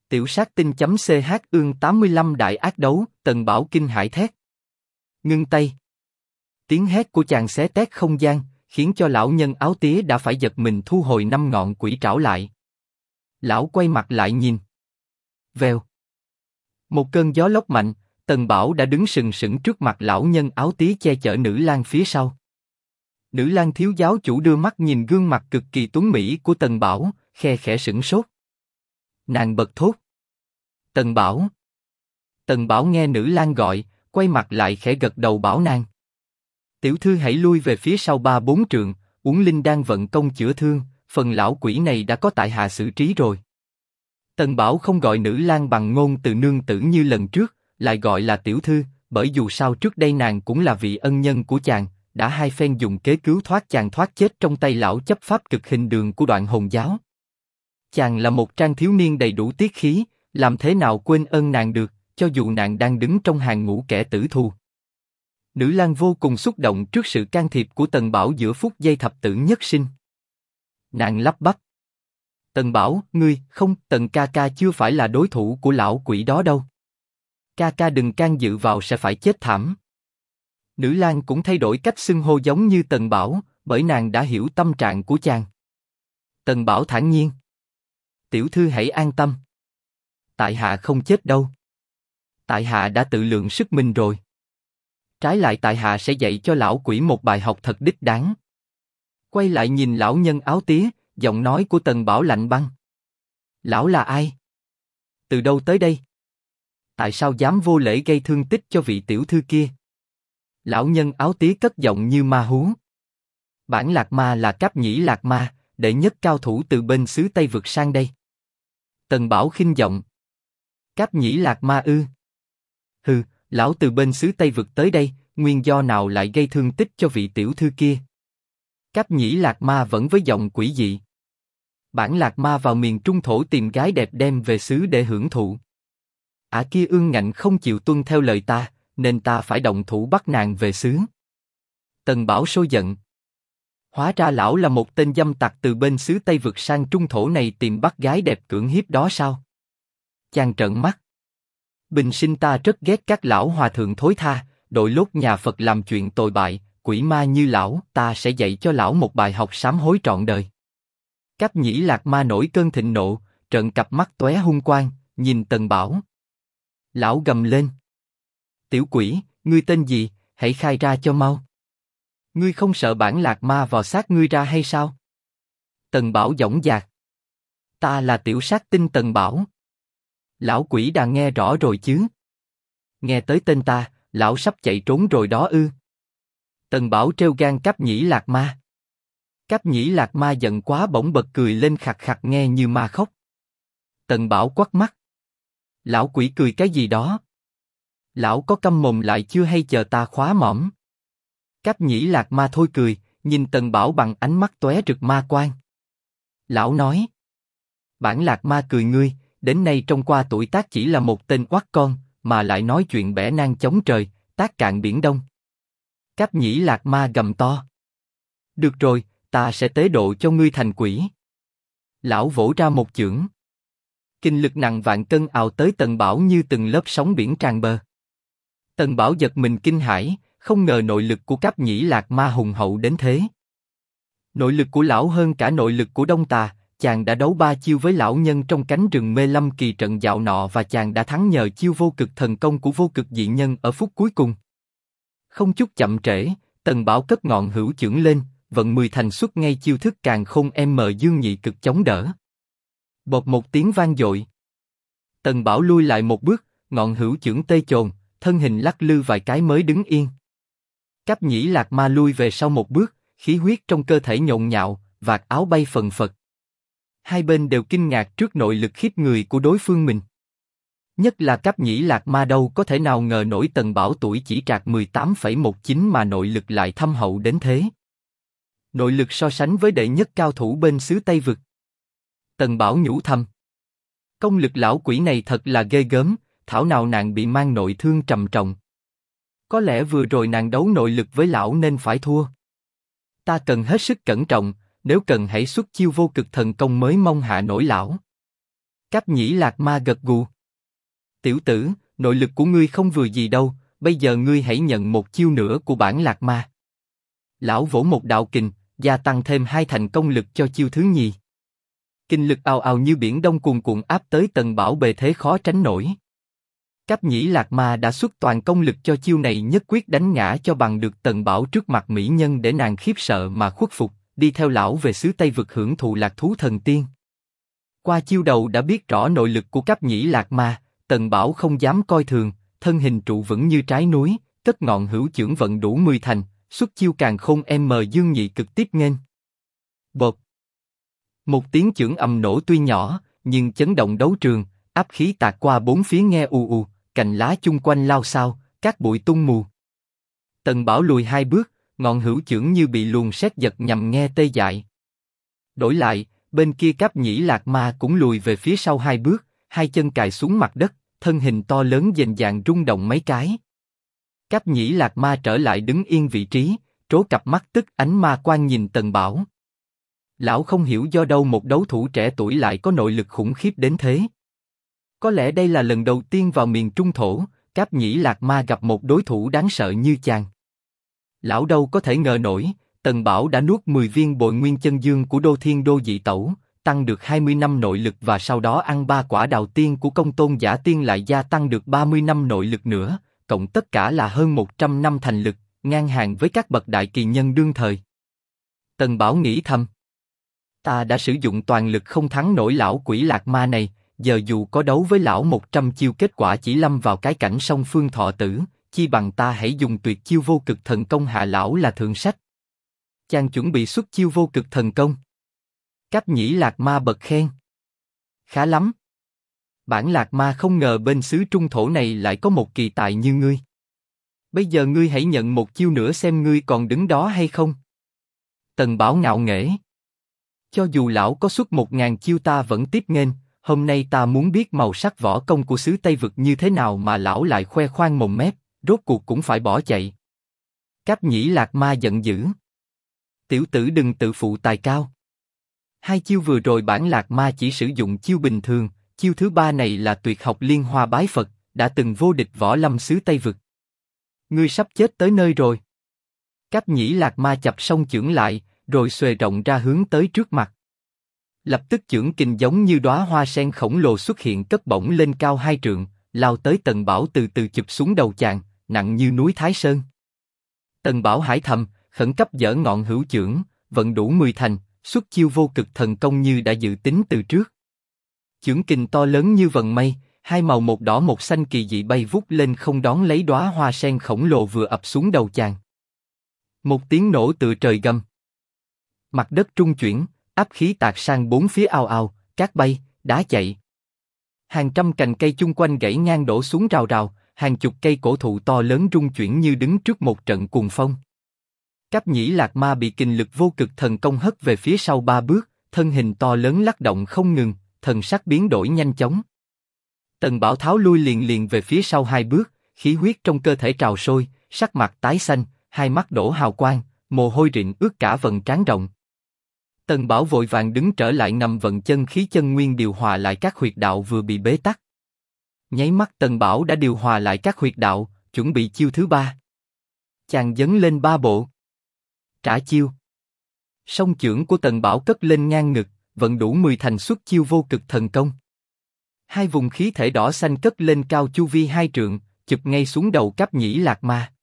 Tiểu sát tinh.ch ương 85 đại ác đấu, Tần Bảo kinh hãi thét. Ngưng tay. Tiếng hét của chàng xé toét không gian, khiến cho lão nhân áo tía đã phải giật mình thu hồi 5 ngọn quỷ trảo lại. Lão quay mặt lại nhìn. Vèo. Một cơn gió lốc mạnh, Tần Bảo đã đứng sừng sững trước mặt lão nhân áo tía che chở nữ lang phía sau. Nữ lang thiếu giáo chủ đưa mắt nhìn gương mặt cực kỳ tuấn mỹ của Tần Bảo, khe khẽ sửng sốt. Nàng bật thốt. Tần Bảo. Tần Bảo nghe nữ lang gọi, quay mặt lại khẽ gật đầu bảo nàng. Tiểu thư hãy lui về phía sau 3-4 trượng, Uổng Linh đang vận công chữa thương, phần lão quỷ này đã có tại hạ xử trí rồi. Tần Bảo không gọi nữ lang bằng ngôn từ nương tử như lần trước, lại gọi là tiểu thư, bởi dù sao trước đây nàng cũng là vị ân nhân của chàng, đã 2 phen dùng kế cứu thoát chàng thoát chết trong tay lão chấp pháp cực hình đường của Đoạn Hồn giáo. Chàng là một trang thiếu niên đầy đủ tiết khí, làm thế nào quên ơn nàng được, cho dù nàng đang đứng trong hàng ngũ kẻ tử thù. Nữ lang vô cùng xúc động trước sự can thiệp của Tần Bảo giữa phút giây thập tử nhất sinh. Nàng lắp bắp. Tần Bảo, ngươi, không, Tần ca ca chưa phải là đối thủ của lão quỷ đó đâu. Ca ca đừng can dự vào sẽ phải chết thảm. Nữ lang cũng thay đổi cách xưng hô giống như Tần Bảo, bởi nàng đã hiểu tâm trạng của chàng. Tần Bảo thản nhiên. Tiểu thư hãy an tâm. Tại hạ không chết đâu. Tại hạ đã tự lượng sức mình rồi. Trái lại tại hạ sẽ dạy cho lão quỷ một bài học thật đích đáng. Quay lại nhìn lão nhân áo tía, giọng nói của Tần Bảo lạnh băng. Lão là ai? Từ đâu tới đây? Tại sao dám vô lễ gây thương tích cho vị tiểu thư kia? Lão nhân áo tía cất giọng như ma hú. Bản Lạc Ma là Cáp Nhĩ Lạc Ma, đệ nhất cao thủ từ bên xứ Tây vực sang đây. Tần Bảo khinh giọng. Cáp Nhĩ Lạc Ma ư? Hừ, lão từ bên xứ Tây vực tới đây, nguyên do nào lại gây thương tích cho vị tiểu thư kia? Cáp Nhĩ Lạc Ma vẫn với giọng quỷ dị. Bản Lạc Ma vào miền Trung thổ tìm gái đẹp đem về xứ để hưởng thụ. Ả kia ương ngạnh không chịu tuân theo lời ta, nên ta phải động thủ bắt nàng về xứ. Tần Bảo sôi giận. Hóa ra lão là một tên dâm tặc từ bên xứ Tây vực sang Trung thổ này tìm bắt gái đẹp cưỡng hiếp đó sao? Chàng trợn mắt. Bình sinh ta rất ghét các lão hòa thượng thối tha, đội lốt nhà Phật làm chuyện tồi bại, quỷ ma như lão, ta sẽ dạy cho lão một bài học sám hối trọn đời. Cáp Nhĩ Lạc Ma nổi cơn thịnh nộ, trợn cặp mắt tóe hung quang, nhìn Tần Bảo. Lão gầm lên. Tiểu quỷ, ngươi tên gì, hãy khai ra cho mau. Ngươi không sợ bản Lạc Ma vò xác ngươi ra hay sao? Tần Bảo dõng dạc. Ta là tiểu sát tinh Tần Bảo. Lão quỷ đã nghe rõ rồi chứ? Nghe tới tên ta, lão sắp chạy trốn rồi đó ư? Tần Bảo trêu gan Cáp Nhĩ Lạc Ma. Cáp Nhĩ Lạc Ma giận quá bỗng bật cười lên khặc khặc nghe như ma khóc. Tần Bảo quắt mắt. Lão quỷ cười cái gì đó? Lão có câm mồm lại chưa hay chờ ta khóa mõm? Cáp Nhĩ Lạc Ma thôi cười, nhìn Tần Bảo bằng ánh mắt tóe rực ma quang. Lão nói. Bản Lạc Ma cười ngươi, đến nay trong qua tuổi tác chỉ là một tên oắt con, mà lại nói chuyện bẻ nang chống trời, tác cạn biển đông. Cáp Nhĩ Lạc Ma gầm to. Được rồi, ta sẽ tế độ cho ngươi thành quỷ. Lão vỗ ra một chưởng. Kinh lực nặng vạn cân ào tới Tần Bảo như từng lớp sóng biển tràn bờ. Tần Bảo giật mình kinh hãi, không ngờ nội lực của Cáp Nhĩ Lạc Ma hùng hậu đến thế. Nội lực của lão hơn cả nội lực của Đông Tà, chàng đã đấu 3 chiêu với lão nhân trong cánh rừng mê lâm kỳ trận dạo nọ và chàng đã thắng nhờ chiêu vô cực thần công của vô cực dị nhân ở phút cuối cùng. Không chút chậm trễ, Tần Bảo cất ngọn hữu chưởng lên, vận 10 thành xuất ngay chiêu thức càn khôn dương nhị cực chống đỡ. Bột một tiếng vang dội. Tần Bảo lui lại một bước, ngọn hữu chưởng tê chồn, thân hình lắc lư vài cái mới đứng yên. Cáp Nhĩ Lạc Ma lui về sau một bước, khí huyết trong cơ thể nhộn nhạo, vạt áo bay phần phật. Hai bên đều kinh ngạc trước nội lực khiếp người của đối phương mình. Nhất là Cáp Nhĩ Lạc Ma đâu có thể nào ngờ nổi Tần Bảo tuổi chỉ trạc 18,19 mà nội lực lại thâm hậu đến thế. Nội lực so sánh với đệ nhất cao thủ bên xứ Tây vực. Tần Bảo nhủ thầm. Công lực lão quỷ này thật là ghê gớm, thảo nào nàng bị mang nội thương trầm trọng. Có lẽ vừa rồi nàng đấu nội lực với lão nên phải thua. Ta cần hết sức cẩn trọng, nếu cần hãy xuất chiêu vô cực thần công mới mong hạ nổi lão. Cáp Nhĩ Lạc Ma gật gù. Tiểu tử, nội lực của ngươi không vừa gì đâu, bây giờ ngươi hãy nhận một chiêu nữa của bản Lạc Ma. Lão vỗ một đạo kình, gia tăng thêm 2 thành công lực cho chiêu thứ nhì. Kinh lực ào ào như biển đông cuồn cuộn áp tới Tần Bảo bề thế khó tránh nổi. Cáp Nhĩ Lạc Ma đã xuất toàn công lực cho chiêu này, nhất quyết đánh ngã cho bằng được Tần Bảo trước mặt mỹ nhân để nàng khiếp sợ mà khuất phục, đi theo lão về xứ Tây Vực hưởng thụ lạc thú thần tiên. Qua chiêu đầu đã biết rõ nội lực của Cáp Nhĩ Lạc Ma, Tần Bảo không dám coi thường, thân hình trụ vững như trái núi, cất ngọn hữu chưởng vận đủ 10 thành, xuất chiêu càn khôn dương nhị cực tiếp nghênh. Bột. Một tiếng chưởng ầm nổ tuy nhỏ, nhưng chấn động đấu trường, áp khí tạt qua bốn phía nghe ù ù, cành lá chung quanh lao xao, cát bụi tung mù. Tần Bảo lùi 2 bước, ngọn hữu chưởng như bị luồng sét giật nhằm nghe tê dại. Đổi lại, bên kia Cáp Nhĩ Lạc Ma cũng lùi về phía sau 2 bước, 2 chân cài xuống mặt đất, thân hình to lớn dền dàng rung động mấy cái. Cáp Nhĩ Lạc Ma trở lại đứng yên vị trí, trố cặp mắt tức ánh ma quan nhìn Tần Bảo. Lão không hiểu do đâu một đấu thủ trẻ tuổi lại có nội lực khủng khiếp đến thế. Có lẽ đây là lần đầu tiên vào miền Trung Thổ, Cáp Nhĩ Lạc Ma gặp một đối thủ đáng sợ như chàng. Lão đâu có thể ngờ nổi, Tần Bảo đã nuốt 10 viên bội nguyên chân dương của Đô Thiên Đô Dị Tẩu, tăng được 20 năm nội lực và sau đó ăn 3 quả đào tiên của Công Tôn Giả Tiên lại gia tăng được 30 năm nội lực nữa, cộng tất cả là hơn 100 năm thành lực, ngang hàng với các bậc đại kỳ nhân đương thời. Tần Bảo nghĩ thầm, ta đã sử dụng toàn lực không thắng nổi lão quỷ Lạc Ma này, giờ dù có đấu với lão 100 chiêu kết quả chỉ lâm vào cái cảnh song phương thọ tử, chi bằng ta hãy dùng tuyệt chiêu vô cực thần công hạ lão là thượng sách. Chàng chuẩn bị xuất chiêu vô cực thần công. Cáp Nhĩ Lạc Ma bật khen. Khá lắm. Bản Lạc Ma không ngờ bên xứ Trung Thổ này lại có một kỳ tài như ngươi. Bây giờ ngươi hãy nhận một chiêu nữa xem ngươi còn đứng đó hay không. Tần Bảo ngạo nghễ. Cho dù lão có xuất 1000 chiêu ta vẫn tiếp nghênh, hôm nay ta muốn biết màu sắc võ công của xứ Tây Vực như thế nào mà lão lại khoe khoang mồm mép, rốt cuộc cũng phải bỏ chạy. Cáp Nhĩ Lạc Ma giận dữ. Tiểu tử đừng tự phụ tài cao. 2 chiêu vừa rồi bản Lạc Ma chỉ sử dụng chiêu bình thường, chiêu thứ 3 này là tuyệt học Liên Hoa Bái Phật, đã từng vô địch võ lâm xứ Tây Vực. Ngươi sắp chết tới nơi rồi. Cáp Nhĩ Lạc Ma chập song chưởng lại, rồi xuề rộng ra hướng tới trước mặt. Lập tức chưởng kình giống như đóa hoa sen khổng lồ xuất hiện cất bổng lên cao 2 trượng, lao tới Tần Bảo từ từ chụp xuống đầu chàng, nặng như núi Thái Sơn. Tần Bảo hải thầm, khẩn cấp giở ngọn hữu chưởng, vận đủ 10 thành, xuất chiêu vô cực thần công như đã dự tính từ trước. Chưởng kình to lớn như vần mây, 2 màu một đỏ một xanh kỳ dị bay vút lên không đón lấy đóa hoa sen khổng lồ vừa ập xuống đầu chàng. Một tiếng nổ tựa trời gầm. Mặt đất trung chuyển, áp khí tạt sang bốn phía ào ào, cát bay, đá chạy. Hàng trăm cành cây chung quanh gãy ngang đổ xuống rào rào, hàng chục cây cổ thụ to lớn rung chuyển như đứng trước một trận cuồng phong. Cáp Nhĩ Lạc Ma bị kình lực vô cực thần công hất về phía sau 3 bước, thân hình to lớn lắc động không ngừng, thần sắc biến đổi nhanh chóng. Tần Bảo tháo lui liền về phía sau 2 bước, khí huyết trong cơ thể trào sôi, sắc mặt tái xanh, hai mắt đổ hào quang, mồ hôi rịn ướt cả vầng trán rộng. Tần Bảo vội vàng đứng trở lại ngầm vận chân khí chân nguyên điều hòa lại các huyệt đạo vừa bị bế tắc. Nháy mắt Tần Bảo đã điều hòa lại các huyệt đạo, chuẩn bị chiêu thứ 3. Chàng dấn lên 3 bộ. Trả chiêu. Song chưởng của Tần Bảo cất lên ngang ngực, vận đủ 10 thành xuất chiêu vô cực thần công. 2 vùng khí thể đỏ xanh cất lên cao chu vi 2 trượng, chụp ngay xuống đầu Cáp Nhĩ Lạc Ma.